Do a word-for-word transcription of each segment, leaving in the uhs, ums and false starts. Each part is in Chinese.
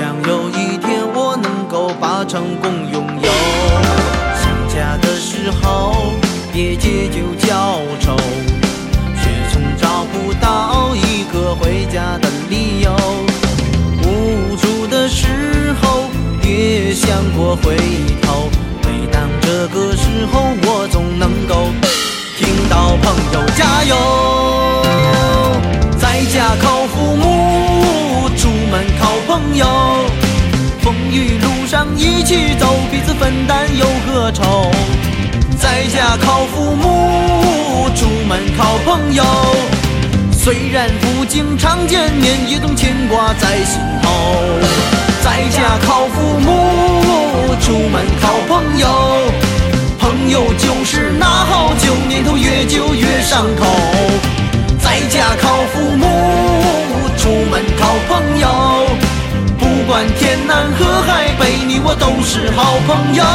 想有一天我能够把成功拥有。想家的时候别借酒浇愁，却总找不到一个回家的理由。无助的时候别想过回头，每当这个时候我总能够听到朋友加油。在家靠父母，出门靠朋友，风雨路上一起走，彼此分担忧和愁。在家靠父母，出门靠朋友，虽然不经常见面，也总牵挂在心头。在家靠父母，出门靠朋友，朋友就是那好酒，年头越久越上口。在家靠父母，出门靠朋友，不管天南河海北，你我都是好朋友。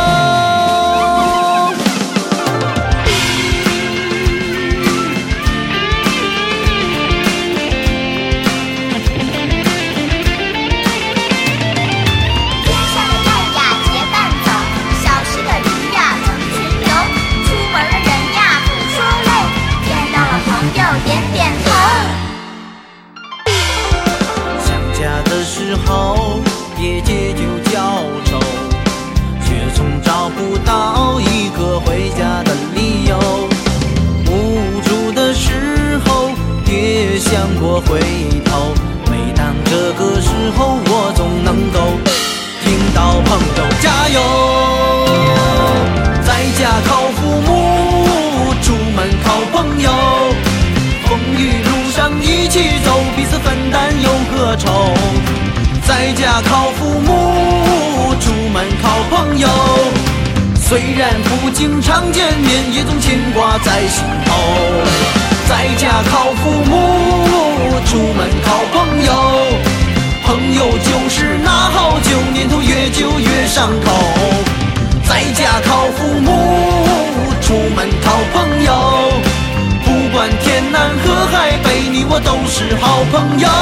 时候别借酒浇愁，却总找不到一个回家的理由。无助的时候别想过回头，每当这个时候我总能够听到朋友加油。在家靠父母，出门靠朋友，风雨路上一起走，彼此分担忧和愁。在家靠父母，出门靠朋友，虽然不经常见面，也总牵挂在心头。在家靠父母，出门靠朋友，朋友就是那好酒，年头越久越上口。在家靠父母，出门靠朋友，不管天南河海北，你我都是好朋友。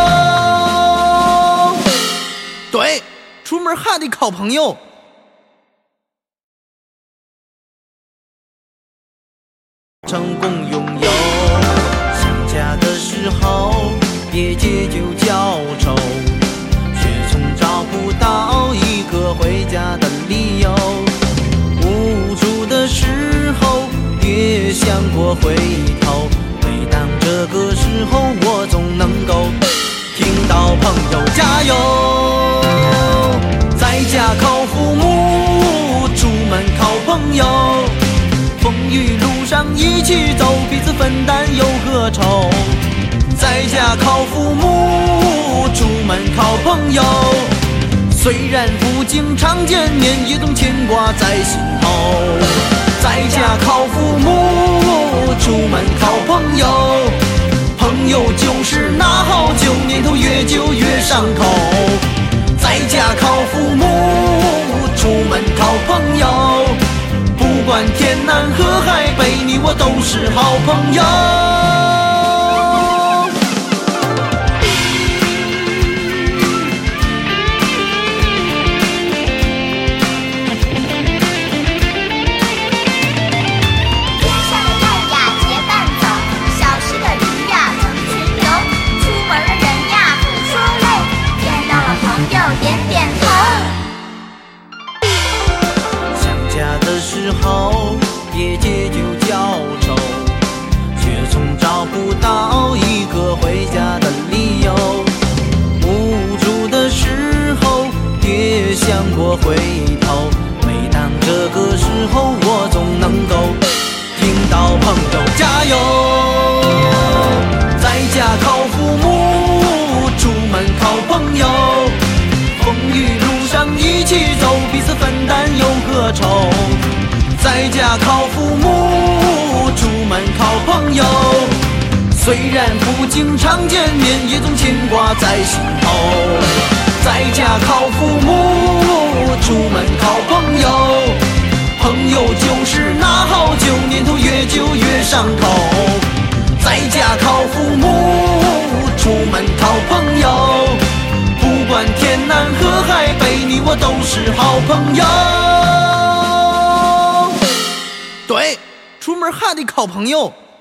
对，出门还得靠朋友。成功拥有，想家的时候别借酒浇愁，却总找不到一个回家的理由。无助的时候别想过回头，每当这个时候我总能够听到朋友加油。在家靠父母，出门靠朋友，风雨路上一起走，彼此分担忧和愁。在家靠父母，出门靠朋友，虽然不经常见面，也总牵挂在心头。在家靠父母，出门靠朋友，朋友就是那好酒，年头越久越上口。在家靠父母，出门靠朋友，不管天南河海北，你我都是好朋友。时候别借酒浇愁，却总找不到一个回家的理由。无助的时候别想过回头，每当这个时候我总能够听到朋友加油。在家靠父母，出门靠朋友，风雨路上一起走，彼此分担忧和愁。在家靠父母，出门靠朋友，虽然不经常见面，也总牵挂在心头。在家靠父母，出门靠朋友，朋友就是那好酒，年头越久越上口。在家靠父母，出门靠朋友，不管天是好朋友。对，出门还得靠朋友。